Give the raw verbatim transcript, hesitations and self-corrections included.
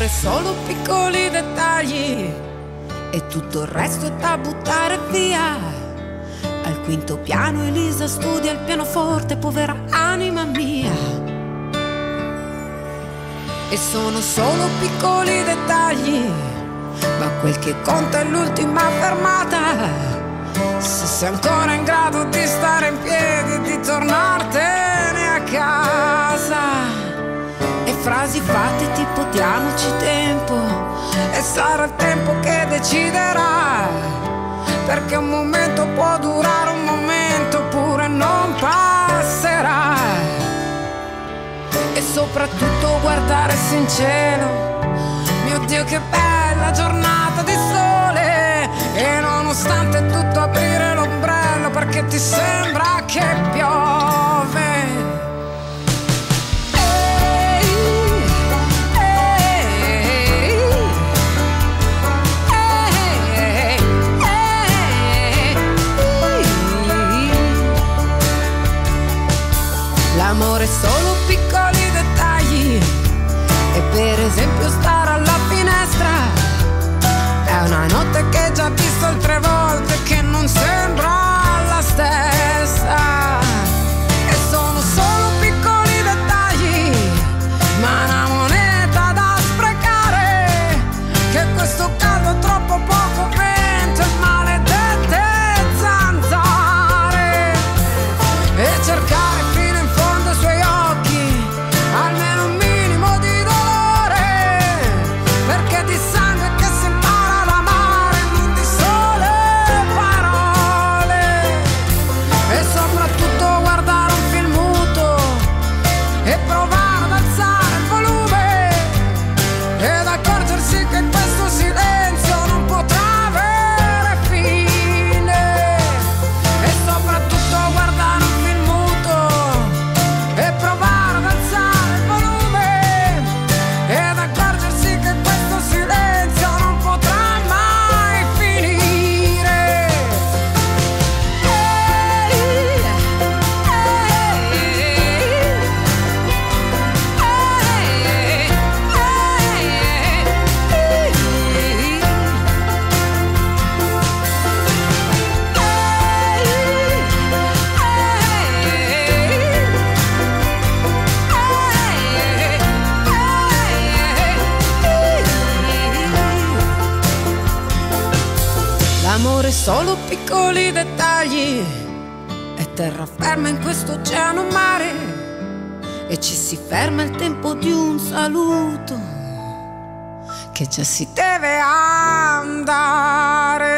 L'amore è solo piccoli dettagli e tutto il resto è da buttare via. Al quinto piano Elisa studia il pianoforte, povera anima mia. E sono solo piccoli dettagli, ma quel che conta è l'ultima fermata. Se sei ancora in grado di stare in piedi e di tornartene a casa. E frasi fatte tipo diamoci tempo, e sarà il tempo che deciderà, perché un momento può durare un momento oppure non passerà. E soprattutto guardarsi in cielo, mio Dio che bella giornata di sole. E nonostante tutto aprire l'ombrello perché ti sembra che piove. L'amore è solo piccoli dettagli, e per esempio stare alla finestra è una notte che già visto altre volte, che non sembra la stessa. E sono solo piccoli dettagli, ma una moneta da sprecare, che questo caldo è troppo poco vento e maledette zanzare. E cercare fino in fondo ai suoi occhi almeno un minimo di dolore, perché di sangue che si impara ad amare, non di sole parole. E soprattutto guardare un film muto e provare ad alzare il volume, ed accorgersi che questo silenzio non potrà avere fine. E soprattutto guardare un film muto e provare ad alzare il volume, ed accorgersi che questo silenzio non potrà mai finire. Ehi, l'amore è solo piccoli dettagli, è terraferma in questo oceano mare, e ci si ferma il tempo di un saluto, che già si deve andare.